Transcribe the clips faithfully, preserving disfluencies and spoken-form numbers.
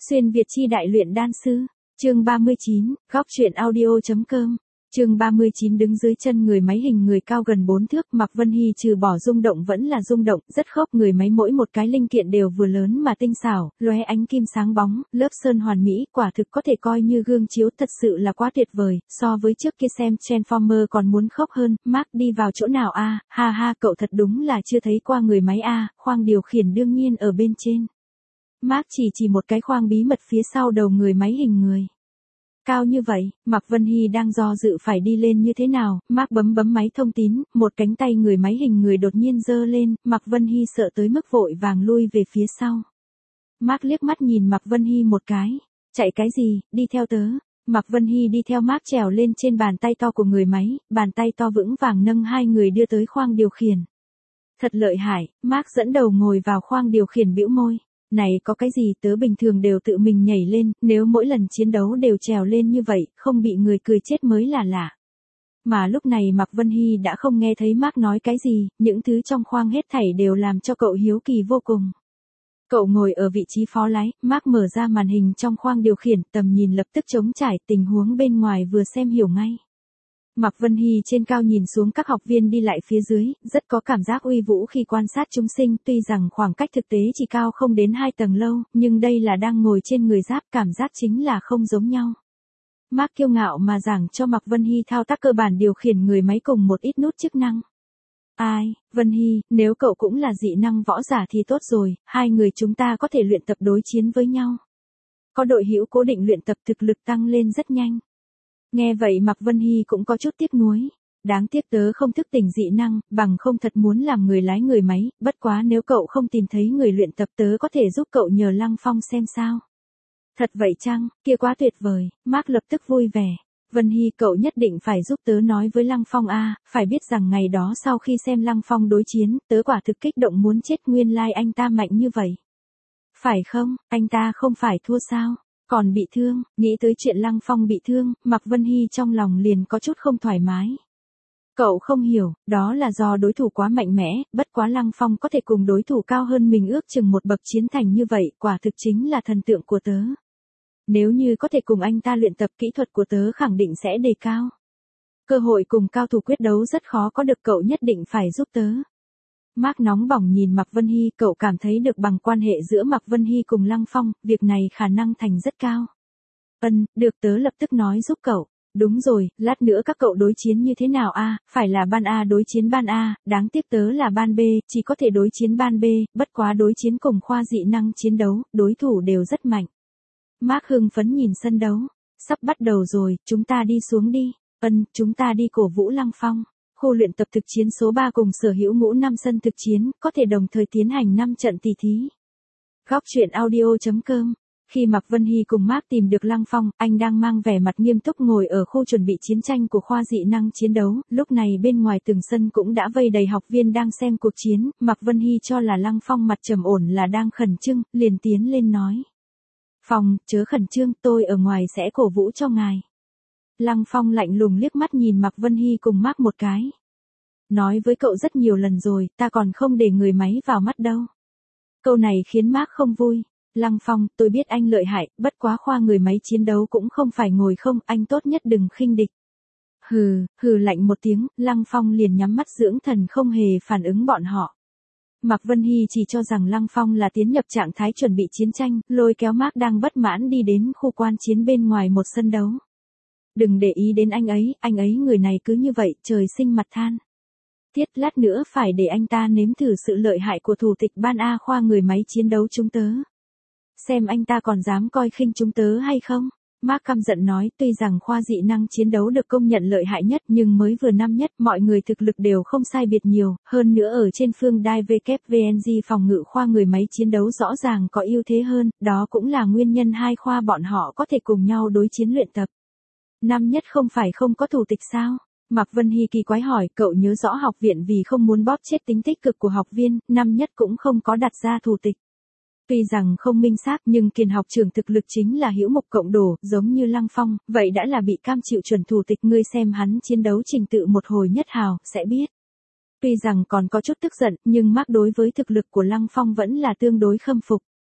Xuyên Việt chi đại luyện đan sư, chương ba mươi chín, góc truyện audio.com, chương ba mươi chín đứng dưới chân người máy hình người cao gần bốn thước, Mạc Vân Hy trừ bỏ rung động vẫn là rung động, rất khốc, người máy mỗi một cái linh kiện đều vừa lớn mà tinh xảo, lóe ánh kim sáng bóng, lớp sơn hoàn mỹ, quả thực có thể coi như gương chiếu, thật sự là quá tuyệt vời, so với trước kia xem Transformer còn muốn khốc hơn. Mark đi vào chỗ nào a, ha ha, cậu thật đúng là chưa thấy qua người máy a, khoang điều khiển đương nhiên ở bên trên. Mark chỉ chỉ một cái khoang bí mật phía sau đầu người máy hình người. Cao như vậy, Mạc Vân Hy đang do dự phải đi lên như thế nào, Mark bấm bấm máy thông tín, một cánh tay người máy hình người đột nhiên giơ lên, Mạc Vân Hy sợ tới mức vội vàng lui về phía sau. Mark liếc mắt nhìn Mạc Vân Hy một cái, chạy cái gì, đi theo tớ. Mạc Vân Hy đi theo Mark trèo lên trên bàn tay to của người máy, bàn tay to vững vàng nâng hai người đưa tới khoang điều khiển. Thật lợi hại, Mark dẫn đầu ngồi vào khoang điều khiển bĩu môi. Này có cái gì, tớ bình thường đều tự mình nhảy lên, nếu mỗi lần chiến đấu đều trèo lên như vậy, không bị người cười chết mới là lạ. Mà lúc này Mạc Vân Hy đã không nghe thấy Mark nói cái gì, những thứ trong khoang hết thảy đều làm cho cậu hiếu kỳ vô cùng. Cậu ngồi ở vị trí phó lái, Mark mở ra màn hình trong khoang điều khiển, tầm nhìn lập tức trống trải, tình huống bên ngoài vừa xem hiểu ngay. Mạc Vân Hy trên cao nhìn xuống các học viên đi lại phía dưới, rất có cảm giác uy vũ khi quan sát chúng sinh, tuy rằng khoảng cách thực tế chỉ cao không đến hai tầng lâu, nhưng đây là đang ngồi trên người giáp, cảm giác chính là không giống nhau. Mark kiêu ngạo mà giảng cho Mạc Vân Hy thao tác cơ bản điều khiển người máy cùng một ít nút chức năng. Ai, Vân Hy, nếu cậu cũng là dị năng võ giả thì tốt rồi, hai người chúng ta có thể luyện tập đối chiến với nhau. Có đội hữu cố định luyện tập thực lực tăng lên rất nhanh. Nghe vậy Mạc Vân Hy cũng có chút tiếc nuối. Đáng tiếc tớ không thức tỉnh dị năng, bằng không thật muốn làm người lái người máy, bất quá nếu cậu không tìm thấy người luyện tập tớ có thể giúp cậu nhờ Lăng Phong xem sao. Thật vậy chăng, kia quá tuyệt vời, Mark lập tức vui vẻ. Vân Hy, cậu nhất định phải giúp tớ nói với Lăng Phong a, phải biết rằng ngày đó sau khi xem Lăng Phong đối chiến, tớ quả thực kích động muốn chết, nguyên lai like anh ta mạnh như vậy. Phải không, anh ta không phải thua sao? Còn bị thương, nghĩ tới chuyện Lăng Phong bị thương, Mạc Vân Hy trong lòng liền có chút không thoải mái. Cậu không hiểu, đó là do đối thủ quá mạnh mẽ, bất quá Lăng Phong có thể cùng đối thủ cao hơn mình ước chừng một bậc chiến thành như vậy, quả thực chính là thần tượng của tớ. Nếu như có thể cùng anh ta luyện tập, kỹ thuật của tớ khẳng định sẽ đề cao. Cơ hội cùng cao thủ quyết đấu rất khó có được, cậu nhất định phải giúp tớ. Mark nóng bỏng nhìn Mạc Vân Hy, cậu cảm thấy được bằng quan hệ giữa Mạc Vân Hy cùng Lăng Phong, việc này khả năng thành rất cao. Ân, được, tớ lập tức nói giúp cậu. Đúng rồi, lát nữa các cậu đối chiến như thế nào a? Phải là ban A đối chiến ban A, đáng tiếc tớ là ban B, chỉ có thể đối chiến ban B, bất quá đối chiến cùng khoa dị năng chiến đấu, đối thủ đều rất mạnh. Mark hưng phấn nhìn sân đấu. Sắp bắt đầu rồi, chúng ta đi xuống đi. Ân, chúng ta đi cổ vũ Lăng Phong. Khu luyện tập thực chiến số ba cùng sở hữu ngũ năm sân thực chiến, có thể đồng thời tiến hành năm trận tỷ thí. Góc truyện audio.com. Khi Mạc Vân Hy cùng Mark tìm được Lăng Phong, anh đang mang vẻ mặt nghiêm túc ngồi ở khu chuẩn bị chiến tranh của khoa dị năng chiến đấu, lúc này bên ngoài từng sân cũng đã vây đầy học viên đang xem cuộc chiến, Mạc Vân Hy cho là Lăng Phong mặt trầm ổn là đang khẩn trương, liền tiến lên nói. Phong, chớ khẩn trương, tôi ở ngoài sẽ cổ vũ cho ngài. Lăng Phong lạnh lùng liếc mắt nhìn Mạc Vân Hy cùng Mark một cái. Nói với cậu rất nhiều lần rồi, ta còn không để người máy vào mắt đâu. Câu này khiến Mark không vui. Lăng Phong, tôi biết anh lợi hại, bất quá khoa người máy chiến đấu cũng không phải ngồi không, anh tốt nhất đừng khinh địch. Hừ, hừ lạnh một tiếng, Lăng Phong liền nhắm mắt dưỡng thần không hề phản ứng bọn họ. Mạc Vân Hy chỉ cho rằng Lăng Phong là tiến nhập trạng thái chuẩn bị chiến tranh, lôi kéo Mark đang bất mãn đi đến khu quan chiến bên ngoài một sân đấu. Đừng để ý đến anh ấy, anh ấy người này cứ như vậy, trời sinh mặt than. Tiết lát nữa phải để anh ta nếm thử sự lợi hại của thủ tịch ban A khoa người máy chiến đấu chúng tớ. Xem anh ta còn dám coi khinh chúng tớ hay không? Mark căm giận nói, tuy rằng khoa dị năng chiến đấu được công nhận lợi hại nhất nhưng mới vừa năm nhất, mọi người thực lực đều không sai biệt nhiều, hơn nữa ở trên phương đai vê kép vê en giê phòng ngự khoa người máy chiến đấu rõ ràng có ưu thế hơn, đó cũng là nguyên nhân hai khoa bọn họ có thể cùng nhau đối chiến luyện tập. Năm nhất không phải không có thủ tịch sao? Mạc Vân Hy kỳ quái hỏi, cậu nhớ rõ học viện vì không muốn bóp chết tính tích cực của học viên, năm nhất cũng không có đặt ra thủ tịch. Tuy rằng không minh xác nhưng Kiền học trưởng thực lực chính là hữu mục cộng đổ, giống như Lăng Phong, vậy đã là bị cam chịu chuẩn thủ tịch, ngươi xem hắn chiến đấu trình tự một hồi nhất hào, sẽ biết. Tuy rằng còn có chút tức giận, nhưng Mark đối với thực lực của Lăng Phong vẫn là tương đối khâm phục.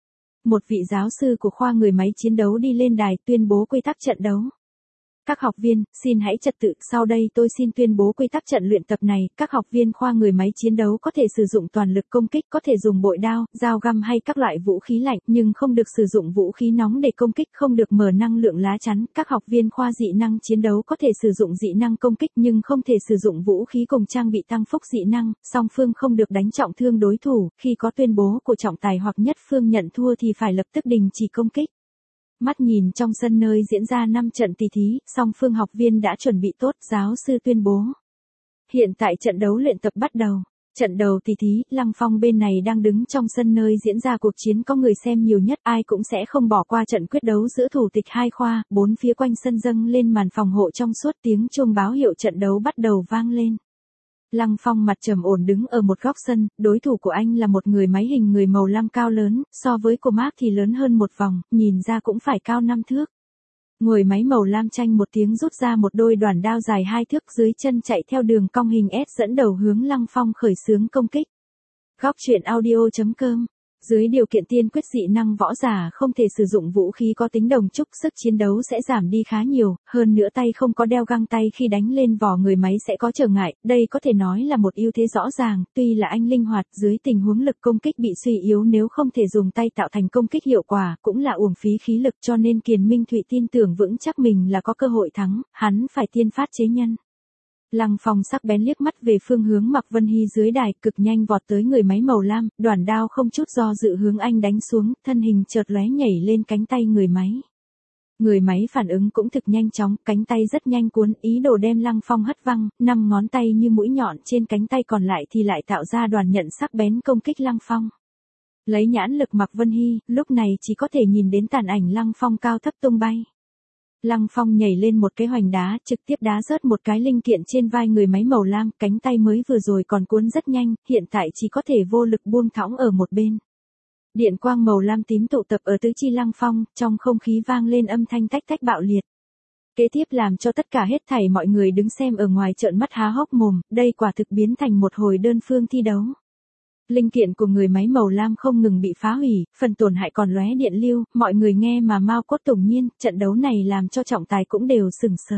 Một vị giáo sư của khoa người máy chiến đấu đi lên đài tuyên bố quy tắc trận đấu. Các học viên, xin hãy trật tự, sau đây tôi xin tuyên bố quy tắc trận luyện tập này, các học viên khoa người máy chiến đấu có thể sử dụng toàn lực công kích, có thể dùng bội đao, dao găm hay các loại vũ khí lạnh, nhưng không được sử dụng vũ khí nóng để công kích, không được mở năng lượng lá chắn. Các học viên khoa dị năng chiến đấu có thể sử dụng dị năng công kích nhưng không thể sử dụng vũ khí cùng trang bị tăng phúc dị năng, song phương không được đánh trọng thương đối thủ, khi có tuyên bố của trọng tài hoặc nhất phương nhận thua thì phải lập tức đình chỉ công kích. Mắt nhìn trong sân nơi diễn ra năm trận tỷ thí, song phương học viên đã chuẩn bị tốt, giáo sư tuyên bố. Hiện tại trận đấu luyện tập bắt đầu. Trận đầu tỷ thí, Lăng Phong bên này đang đứng trong sân nơi diễn ra cuộc chiến có người xem nhiều nhất, ai cũng sẽ không bỏ qua trận quyết đấu giữa thủ tịch hai khoa, bốn phía quanh sân dâng lên màn phòng hộ trong suốt, tiếng chuông báo hiệu trận đấu bắt đầu vang lên. Lăng Phong mặt trầm ổn đứng ở một góc sân, đối thủ của anh là một người máy hình người màu lam cao lớn, so với cô Mark thì lớn hơn một vòng, nhìn ra cũng phải cao năm thước. Người máy màu lam chanh một tiếng rút ra một đôi đoản đao dài hai thước dưới chân chạy theo đường cong hình S dẫn đầu hướng Lăng Phong khởi xướng công kích. Góc truyện audio chấm com. Dưới điều kiện tiên quyết dị năng võ giả không thể sử dụng vũ khí có tính đồng chúc, sức chiến đấu sẽ giảm đi khá nhiều, hơn nữa tay không có đeo găng tay khi đánh lên vỏ người máy sẽ có trở ngại, đây có thể nói là một ưu thế rõ ràng, tuy là anh linh hoạt dưới tình huống lực công kích bị suy yếu nếu không thể dùng tay tạo thành công kích hiệu quả, cũng là uổng phí khí lực cho nên Kiền Minh Thụy tin tưởng vững chắc mình là có cơ hội thắng, hắn phải tiên phát chế nhân. Lăng Phong sắc bén liếc mắt về phương hướng Mạc Vân Hy dưới đài, cực nhanh vọt tới người máy màu lam, đoản đao không chút do dự hướng anh đánh xuống, thân hình chợt lóe nhảy lên cánh tay người máy. Người máy phản ứng cũng thực nhanh chóng, cánh tay rất nhanh cuốn, ý đồ đem Lăng Phong hất văng, năm ngón tay như mũi nhọn trên cánh tay còn lại thì lại tạo ra đoàn nhận sắc bén công kích Lăng Phong. Lấy nhãn lực Mạc Vân Hy, lúc này chỉ có thể nhìn đến tàn ảnh Lăng Phong cao thấp tung bay. Lăng Phong nhảy lên một cái hoành đá, trực tiếp đá rớt một cái linh kiện trên vai người máy màu lam, cánh tay mới vừa rồi còn cuốn rất nhanh, hiện tại chỉ có thể vô lực buông thõng ở một bên. Điện quang màu lam tím tụ tập ở tứ chi Lăng Phong, trong không khí vang lên âm thanh tách tách bạo liệt. Kế tiếp làm cho tất cả hết thảy mọi người đứng xem ở ngoài trợn mắt há hốc mồm, đây quả thực biến thành một hồi đơn phương thi đấu. Linh kiện của người máy màu lam không ngừng bị phá hủy, phần tổn hại còn lóe điện lưu, mọi người nghe mà mau cốt tủng nhiên, trận đấu này làm cho trọng tài cũng đều sửng sờ.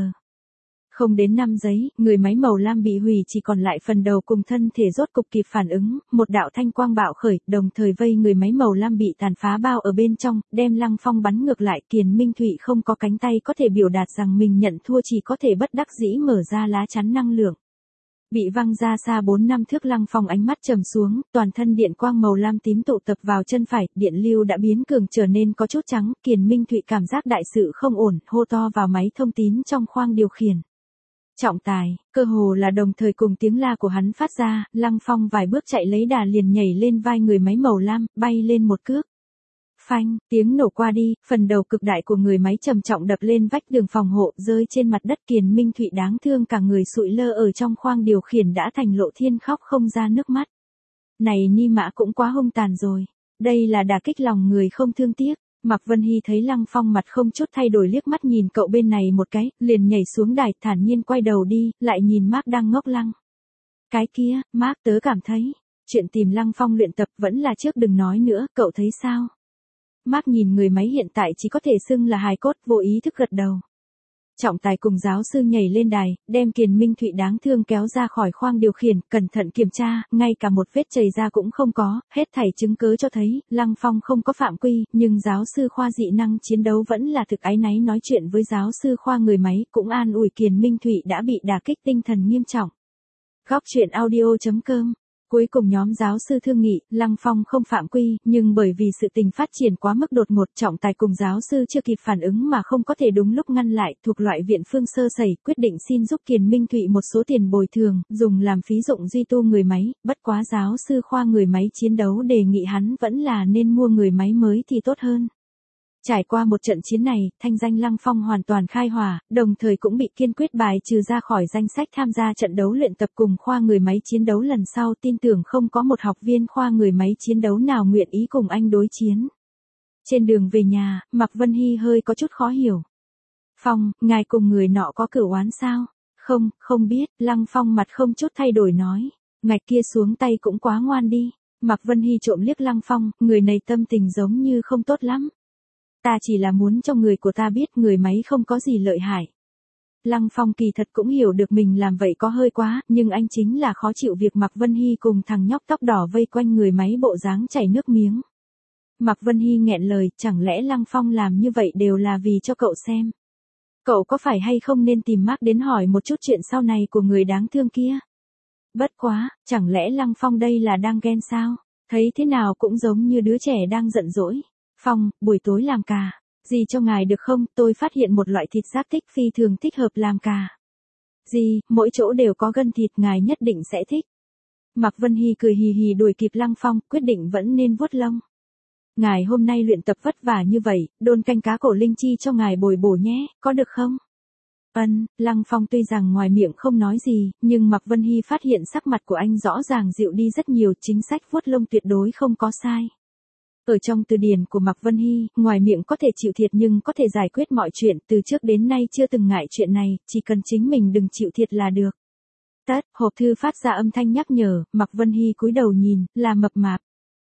Không đến năm giây, người máy màu lam bị hủy chỉ còn lại phần đầu cùng thân thể rốt cục kịp phản ứng, một đạo thanh quang bạo khởi, đồng thời vây người máy màu lam bị tàn phá bao ở bên trong, đem Lăng Phong bắn ngược lại. Kiền Minh Thụy không có cánh tay có thể biểu đạt rằng mình nhận thua, chỉ có thể bất đắc dĩ mở ra lá chắn năng lượng. Bị văng ra xa bốn năm thước, Lăng Phong ánh mắt trầm xuống, toàn thân điện quang màu lam tím tụ tập vào chân phải, điện lưu đã biến cường trở nên có chút trắng, Kiền Minh Thụy cảm giác đại sự không ổn, hô to vào máy thông tín trong khoang điều khiển. Trọng tài, cơ hồ là đồng thời cùng tiếng la của hắn phát ra, Lăng Phong vài bước chạy lấy đà liền nhảy lên vai người máy màu lam, bay lên một cước. Phanh, tiếng nổ qua đi, phần đầu cực đại của người máy trầm trọng đập lên vách đường phòng hộ, rơi trên mặt đất. Kiền Minh Thụy đáng thương cả người sụi lơ ở trong khoang điều khiển đã thành Lộ Thiên khóc không ra nước mắt. Này Ni Mã cũng quá hung tàn rồi, đây là đả kích lòng người không thương tiếc. Mạc Vân Hy thấy Lăng Phong mặt không chút thay đổi liếc mắt nhìn cậu bên này một cái, liền nhảy xuống đài thản nhiên quay đầu đi, lại nhìn Mark đang ngốc lăng. Cái kia, Mark tớ cảm thấy, chuyện tìm Lăng Phong luyện tập vẫn là trước đừng nói nữa, cậu thấy sao? Mark nhìn người máy hiện tại chỉ có thể xưng là hài cốt, vô ý thức gật đầu. Trọng tài cùng giáo sư nhảy lên đài, đem Kiền Minh Thụy đáng thương kéo ra khỏi khoang điều khiển, cẩn thận kiểm tra, ngay cả một vết chảy ra cũng không có, hết thảy chứng cứ cho thấy, Lăng Phong không có phạm quy, nhưng giáo sư khoa dị năng chiến đấu vẫn là thực áy náy nói chuyện với giáo sư khoa người máy, cũng an ủi Kiền Minh Thụy đã bị đả kích tinh thần nghiêm trọng. Góc truyện audio chấm com. Cuối cùng nhóm giáo sư thương nghị, Lăng Phong không phạm quy, nhưng bởi vì sự tình phát triển quá mức đột ngột, trọng tài cùng giáo sư chưa kịp phản ứng mà không có thể đúng lúc ngăn lại, thuộc loại viện phương sơ sẩy, quyết định xin giúp Kiền Minh Thụy một số tiền bồi thường, dùng làm phí dụng duy tu người máy, bất quá giáo sư khoa người máy chiến đấu đề nghị hắn vẫn là nên mua người máy mới thì tốt hơn. Trải qua một trận chiến này, thanh danh Lăng Phong hoàn toàn khai hỏa, đồng thời cũng bị kiên quyết bài trừ ra khỏi danh sách tham gia trận đấu luyện tập cùng khoa người máy chiến đấu lần sau, tin tưởng không có một học viên khoa người máy chiến đấu nào nguyện ý cùng anh đối chiến. Trên đường về nhà, Mạc Vân Hy hơi có chút khó hiểu. Phong, ngài cùng người nọ có cửu oán sao? Không, không biết, Lăng Phong mặt không chút thay đổi nói. Ngạch kia xuống tay cũng quá ngoan đi. Mạc Vân Hy trộm liếc Lăng Phong, người này tâm tình giống như không tốt lắm. Ta chỉ là muốn cho người của ta biết người máy không có gì lợi hại. Lăng Phong kỳ thật cũng hiểu được mình làm vậy có hơi quá, nhưng anh chính là khó chịu việc Mạc Vân Hy cùng thằng nhóc tóc đỏ vây quanh người máy bộ dáng chảy nước miếng. Mạc Vân Hy nghẹn lời, chẳng lẽ Lăng Phong làm như vậy đều là vì cho cậu xem. Cậu có phải hay không nên tìm Mark đến hỏi một chút chuyện sau này của người đáng thương kia? Bất quá, chẳng lẽ Lăng Phong đây là đang ghen sao? Thấy thế nào cũng giống như đứa trẻ đang giận dỗi. Phong, buổi tối làm cà. Gì cho ngài được không? Tôi phát hiện một loại thịt giác thích phi thường thích hợp làm cà. Gì, mỗi chỗ đều có gân thịt, ngài nhất định sẽ thích. Mạc Vân Hy cười hì hì đuổi kịp Lăng Phong, quyết định vẫn nên vuốt lông. Ngài hôm nay luyện tập vất vả như vậy, đôn canh cá cổ linh chi cho ngài bồi bổ nhé, có được không? Ân, Lăng Phong tuy rằng ngoài miệng không nói gì, nhưng Mạc Vân Hy phát hiện sắc mặt của anh rõ ràng dịu đi rất nhiều, chính sách vuốt lông tuyệt đối không có sai. Ở trong từ điển của Mạc Vân Hy, ngoài miệng có thể chịu thiệt nhưng có thể giải quyết mọi chuyện, từ trước đến nay chưa từng ngại chuyện này, chỉ cần chính mình đừng chịu thiệt là được. Tất, hộp thư phát ra âm thanh nhắc nhở, Mạc Vân Hy cúi đầu nhìn, là mập mạp.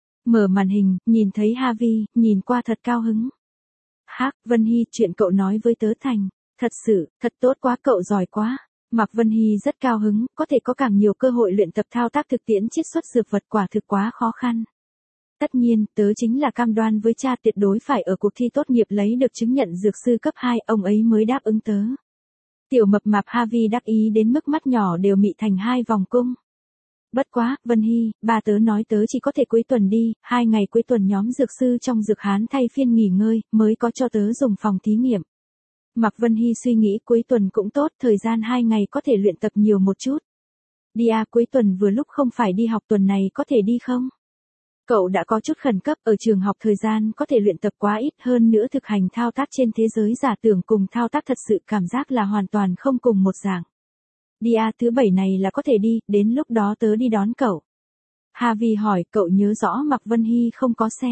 Mở màn hình, nhìn thấy Harvey, nhìn qua thật cao hứng. Hắc, Vân Hy, chuyện cậu nói với tớ thành. Thật sự, thật tốt quá, cậu giỏi quá. Mạc Vân Hy rất cao hứng, có thể có càng nhiều cơ hội luyện tập thao tác thực tiễn chiết xuất dược vật quả thực quá khó khăn. Tất nhiên, tớ chính là cam đoan với cha tuyệt đối phải ở cuộc thi tốt nghiệp lấy được chứng nhận dược sư cấp hai, ông ấy mới đáp ứng tớ. Tiểu mập mạp Harvey đắc ý đến mức mắt nhỏ đều mị thành hai vòng cung. Bất quá, Vân Hy, ba tớ nói tớ chỉ có thể cuối tuần đi, hai ngày cuối tuần nhóm dược sư trong dược hán thay phiên nghỉ ngơi, mới có cho tớ dùng phòng thí nghiệm. Mạc Vân Hy suy nghĩ cuối tuần cũng tốt, thời gian hai ngày có thể luyện tập nhiều một chút. Đi à, cuối tuần vừa lúc không phải đi học, tuần này có thể đi không? Cậu đã có chút khẩn cấp, ở trường học thời gian có thể luyện tập quá ít, hơn nữa thực hành thao tác trên thế giới giả tưởng cùng thao tác thật sự cảm giác là hoàn toàn không cùng một dạng. Đi à, thứ bảy này là có thể đi, đến lúc đó tớ đi đón cậu. Harvey hỏi, cậu nhớ rõ Mạc Vân Hy không có xe.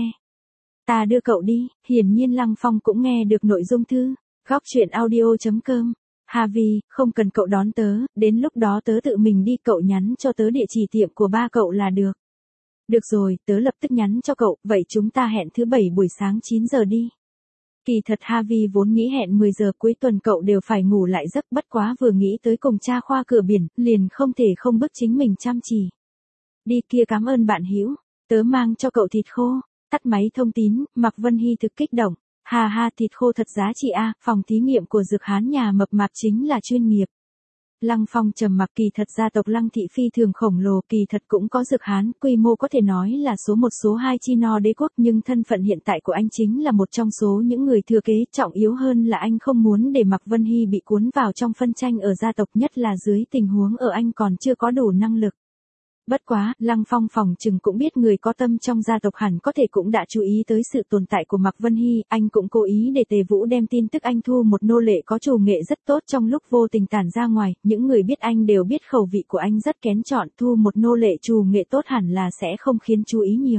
Ta đưa cậu đi, hiển nhiên Lăng Phong cũng nghe được nội dung thư. Góc truyện audio chấm com. Harvey, không cần cậu đón tớ, đến lúc đó tớ tự mình đi, cậu nhắn cho tớ địa chỉ tiệm của ba cậu là được. Được rồi, tớ lập tức nhắn cho cậu, vậy chúng ta hẹn thứ bảy buổi sáng chín giờ đi. Kỳ thật Harvey vốn nghĩ hẹn mười giờ cuối tuần cậu đều phải ngủ lại giấc, bất quá vừa nghĩ tới cùng cha khoa cửa biển, liền không thể không bức chính mình chăm chỉ. Đi kia, cảm ơn bạn hữu, tớ mang cho cậu thịt khô. Tắt máy thông tín, Mạc Vân Hy thực kích động. Hà ha, thịt khô thật giá trị a, phòng thí nghiệm của dược hán nhà mập mạp chính là chuyên nghiệp. Lăng Phong trầm mặc, kỳ thật gia tộc Lăng thị phi thường khổng lồ, kỳ thật cũng có dược hán, quy mô có thể nói là số một số hai chi no đế quốc, nhưng thân phận hiện tại của anh chính là một trong số những người thừa kế, trọng yếu hơn là anh không muốn để Mạc Vân Hy bị cuốn vào trong phân tranh ở gia tộc, nhất là dưới tình huống ở anh còn chưa có đủ năng lực. Bất quá, Lăng Phong phòng chừng cũng biết người có tâm trong gia tộc hẳn có thể cũng đã chú ý tới sự tồn tại của Mạc Vân Hy, anh cũng cố ý để Tề Vũ đem tin tức anh thu một nô lệ có trù nghệ rất tốt trong lúc vô tình tản ra ngoài, những người biết anh đều biết khẩu vị của anh rất kén chọn, thu một nô lệ trù nghệ tốt hẳn là sẽ không khiến chú ý nhiều.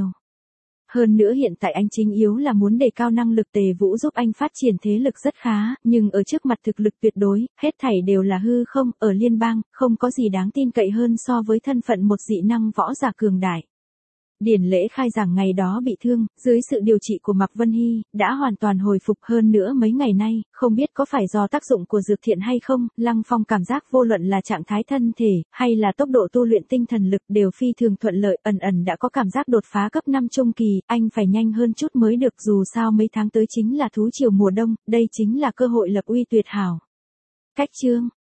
Hơn nữa hiện tại anh chính yếu là muốn đề cao năng lực, Tề Vũ giúp anh phát triển thế lực rất khá, nhưng ở trước mặt thực lực tuyệt đối, hết thảy đều là hư không, ở liên bang, không có gì đáng tin cậy hơn so với thân phận một dị năng võ giả cường đại. Điển lễ khai giảng ngày đó bị thương, dưới sự điều trị của Mạc Vân Hy, đã hoàn toàn hồi phục, hơn nữa mấy ngày nay, không biết có phải do tác dụng của dược thiện hay không, Lăng Phong cảm giác vô luận là trạng thái thân thể, hay là tốc độ tu luyện tinh thần lực đều phi thường thuận lợi, ẩn ẩn đã có cảm giác đột phá cấp năm trung kỳ, anh phải nhanh hơn chút mới được, dù sao mấy tháng tới chính là thú triều mùa đông, đây chính là cơ hội lập uy tuyệt hảo. Cách chương